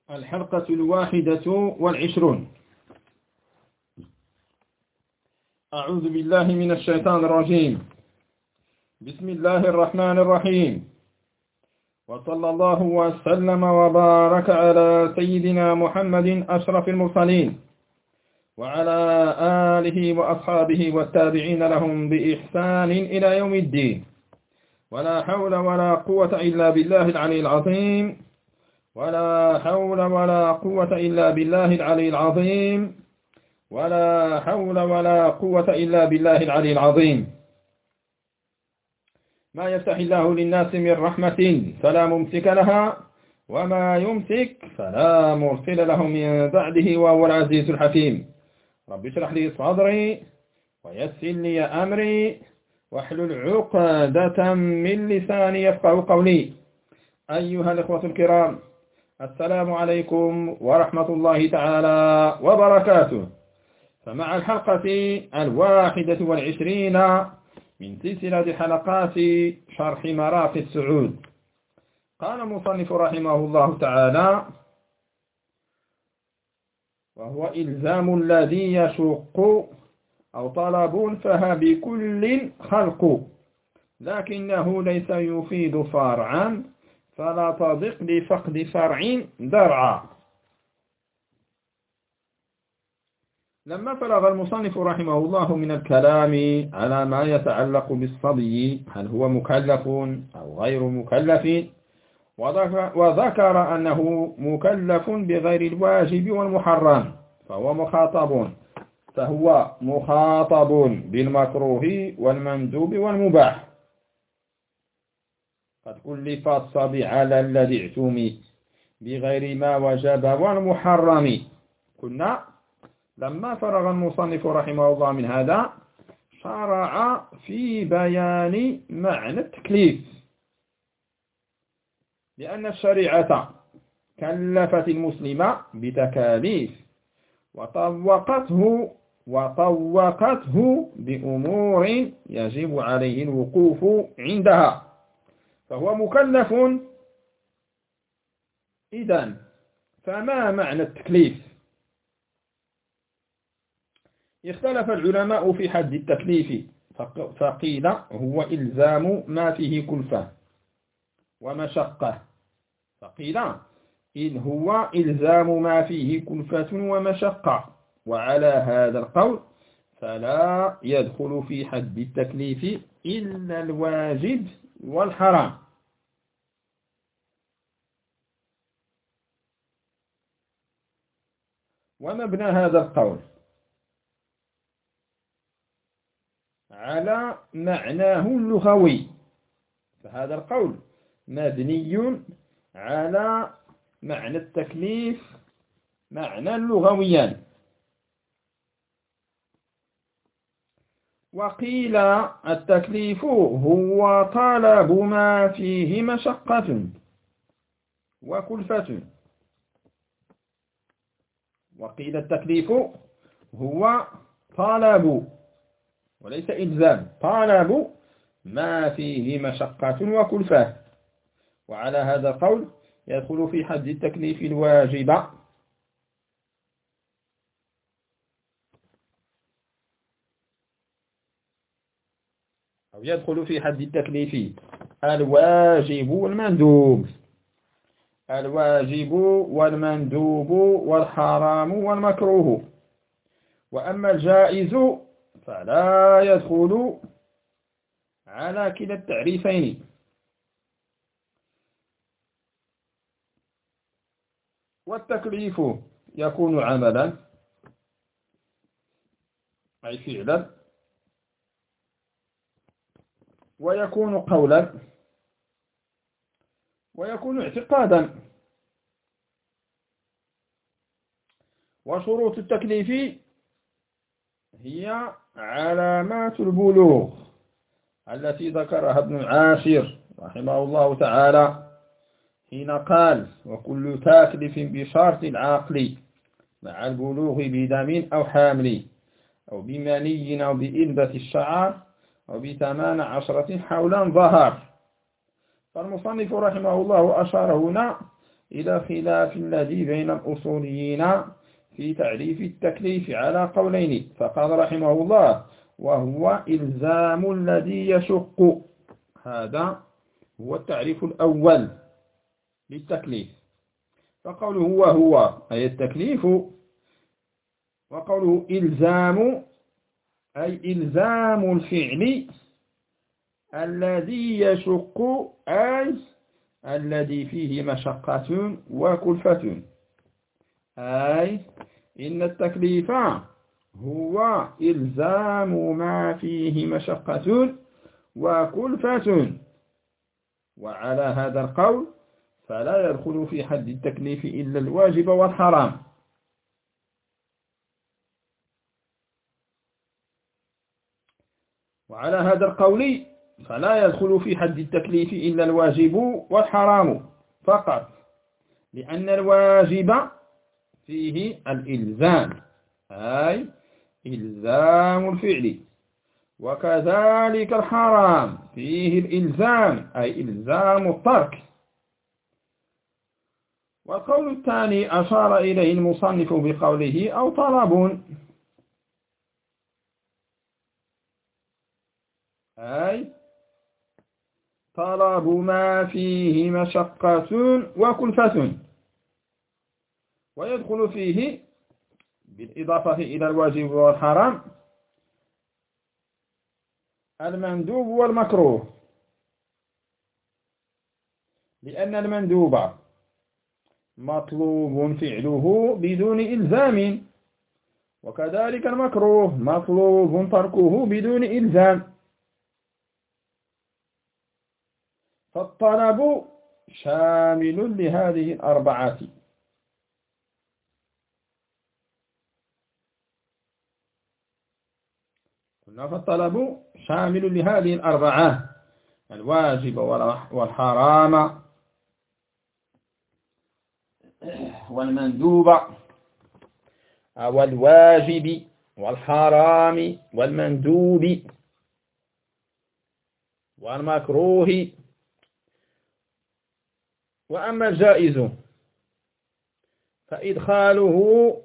الحلقة 21. أعوذ بالله من الشيطان الرجيم. بسم الله الرحمن الرحيم، وصلى الله وسلم وبارك على سيدنا محمد أشرف المرسلين وعلى آله وأصحابه والتابعين لهم بإحسان إلى يوم الدين. ولا حول ولا قوة إلا بالله العلي العظيم. ولا حول ولا قوة إلا بالله العلي العظيم. ولا حول ولا قوة إلا بالله العلي العظيم. ما يفتح الله للناس من رحمة فلا ممسك لها، وما يمسك فلا مرسل له من بعده، وهو العزيز الحكيم. رب اشرح لي صدري ويسر لي أمري واحلل عقدة من لساني يفقه قولي. أيها الإخوة الكرام، السلام عليكم ورحمة الله تعالى وبركاته. فمع الحلقة 21 من سلسلة حلقات شرح مراقي السعود، قال المصنف رحمه الله تعالى: وهو إلزام الذي يشق أو طلب فها بكل خلق، لكنه ليس يفيد فرعا فلا تضق لفقد فرع درعا. لما فرغ المصنف رحمه الله من الكلام على ما يتعلق بالصبي، هل هو مكلف أو غير مكلف، وذكر أنه مكلف بغير الواجب والمحرم، فهو مخاطب بالمكروه والمندوب والمباح. قد كلف الصبي على الذي اعتمي بغير ما وجب والمحرم. كنا لما فرغ المصنف رحمه الله من هذا شرع في بيان معنى التكليف، لأن الشريعة كلفت المسلم بتكاليف وطوقته بأمور يجب عليه الوقوف عندها، فهو مكلف. إذن فما معنى التكليف؟ اختلف العلماء في حد التكليف، فقيل هو إلزام ما فيه كلفة ومشقة، فقيل إن هو إلزام ما فيه كلفة ومشقة، وعلى هذا القول فلا يدخل في حد التكليف إلا الواجب والحرام. ومبنى هذا القول على معناه اللغوي، فهذا القول مبني على معنى التكليف معنى لغويا. وقيل التكليف هو طلب ما فيه مشقة وكلفة. وقيل التكليف هو طلب وليس إلزام، طلب ما فيه مشقة وكلفة، وعلى هذا القول يدخل في حد التكليف الواجب أو يدخل في حد التكليف الواجب والمندوب، الواجب والمندوب والحرام والمكروه. وأما الجائز فلا يدخل على كلا التعريفين. والتكليف يكون عملا أي فعلا، ويكون قولا، ويكون اعتقادا. وشروط التكليف هي علامات البلوغ التي ذكرها ابن عاشر رحمه الله تعالى حين قال: وكل تكليف بشرط العقل مع البلوغ بدم أو حامل أو بمني أو بإنبة الشعر أو ب18 حولا ظهر. فالمصنف رحمه الله أشار هنا إلى خلاف الذي بين الأصوليين في تعريف التكليف على قولين. فقال رحمه الله: وهو إلزام الذي يشق. هذا هو التعريف الأول للتكليف. فقوله وهو أي التكليف، وقوله إلزام أي إلزام الفعل الذي يشق، أي الذي فيه مشقة وكلفة. أي إن التكليف هو إلزام ما فيه مشقة وكلفة. وعلى هذا القول فلا يدخل في حد التكليف إلا الواجب والحرام. وعلى هذا القول فلا يدخل في حد التكليف إلا الواجب والحرام فقط، لأن الواجب فيه الإلزام، أي إلزام الفعل، وكذلك الحرام فيه الإلزام، أي إلزام الترك. والقول الثاني أشار إليه المصنف بقوله أو طلب، أي طلب ما فيه مشقة وكلفة. ويدخل فيه بالإضافة إلى الواجب والحرام المندوب والمكروه، لأن المندوب مطلوب فعله بدون إلزام، وكذلك المكروه مطلوب تركه بدون إلزام. فالطلب شامل لهذه الأربعة. فالطلب شامل لهذه الأربعة: الواجب والحرام والمندوب، أو الواجب والحرام والمندوب والمكروه. وأما الجائز فإدخاله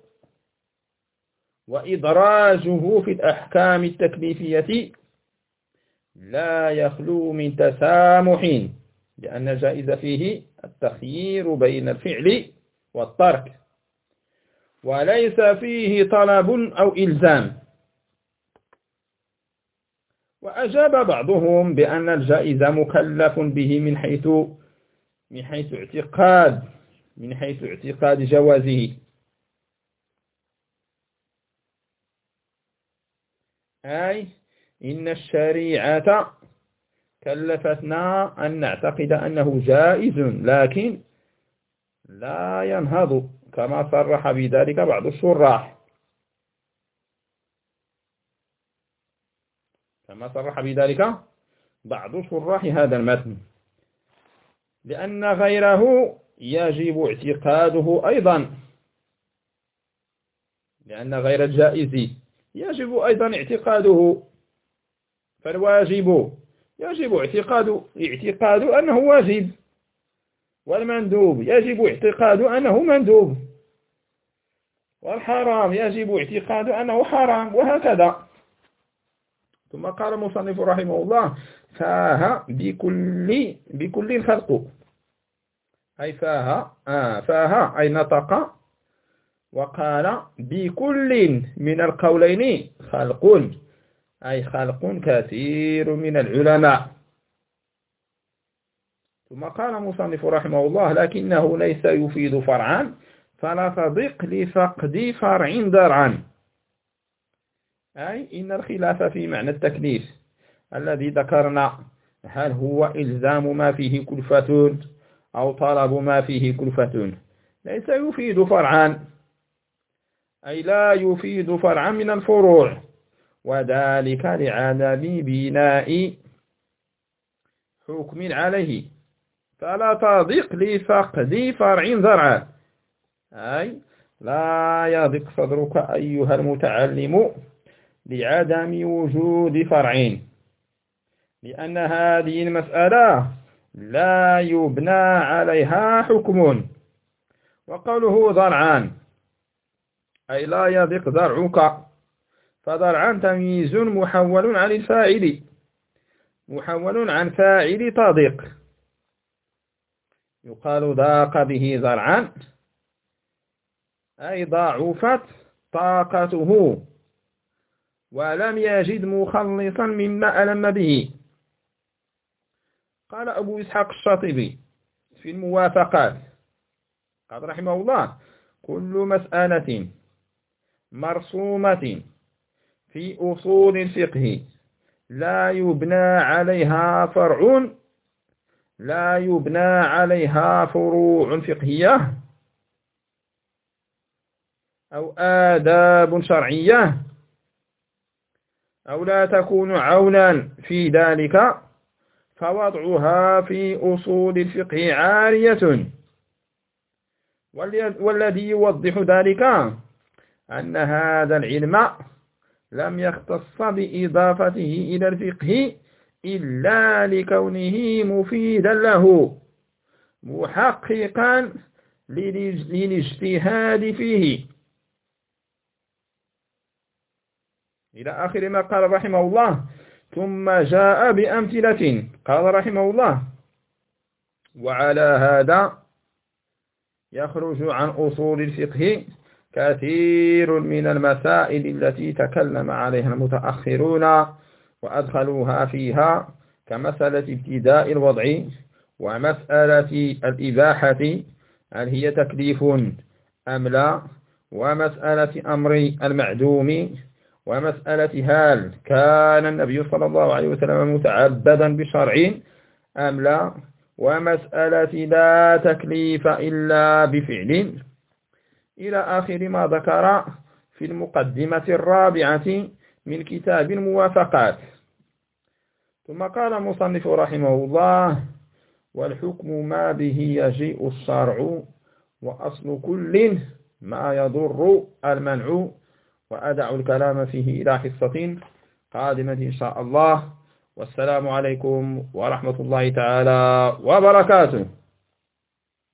وإدراجه في الأحكام التكليفية لا يخلو من تسامح، لأن الجائز فيه التخيير بين الفعل والترك، وليس فيه طلب أو إلزام. وأجاب بعضهم بأن الجائز مكلف به من حيث اعتقاد جوازه، أي إن الشريعة كلفتنا أن نعتقد أنه جائز لكن لا ينهض، كما صرح بذلك بعض الشراح. هذا المتن، لأن غيره يجب اعتقاده أيضا، لأن غير الجائز يجب أيضا اعتقاده. فالواجب يجب اعتقاد أنه واجب، والمندوب يجب اعتقاد أنه مندوب، والحرام يجب اعتقاد أنه حرام، وهكذا. ثم قال المصنف رحمه الله: فاه بكل الخلق، أي فاه أي نطق، وقال بكل من القولين خلق، أي خلق كثير من العلماء. ثم قال المصنف رحمه الله: لكنه ليس يفيد فرعا فلا تضق لفقد فرع درعا. أي إن الخلاف في معنى التكليف الذي ذكرنا، هل هو إلزام ما فيه كلفة أو طلب ما فيه كلفة، ليس يفيد فرعا، أي لا يفيد فرعا من الفروع، وذلك لعدم بناء حكم عليه. فلا تضق لفقد فرع ذرعا، أي لا يضق صدرك أيها المتعلم لعدم وجود فرع، لأن هذه المسألة لا يبنى عليها حكم، وقوله ضرعان أي لا يضيق ضرعك، فضرعان تمييز محول عن الفاعل، محول عن فاعل تضيق، يقال ضاق به ضرعان أي ضعفت طاقته ولم يجد مخلصا مما ألم به. قال أبو إسحاق الشاطبي في الموافقات قال رحمه الله: كل مسألة مرسومة في أصول الفقه لا يبنى عليها فروع فقهية أو آداب شرعية أو لا تكون عونا في ذلك، فوضعها في أصول الفقه عارية. والذي يوضح ذلك أن هذا العلم لم يختص بإضافته إلى الفقه إلا لكونه مفيدا له محققا للاجتهاد فيه، إلى آخر ما قال رحمه الله. ثم جاء بأمثلة قال رحمه الله: وعلى هذا يخرج عن أصول الفقه كثير من المسائل التي تكلم عليها المتأخرون وأدخلوها فيها، كمسألة ابتداء الوضع، ومسألة الإباحة هل هي تكليف أم لا، ومسألة أمر المعدوم، ومسألة هل كان النبي صلى الله عليه وسلم متعبدا بشرع أم لا، ومسألة لا تكليف إلا بفعل، إلى آخر ما ذكر في المقدمة الرابعة من كتاب الموافقات. ثم قال المصنف رحمه الله: والحكم ما به يجيء الشرع، وأصل كل ما يضر المنع. وأدع الكلام فيه إلى حصة قادمة إن شاء الله، والسلام عليكم ورحمة الله تعالى وبركاته.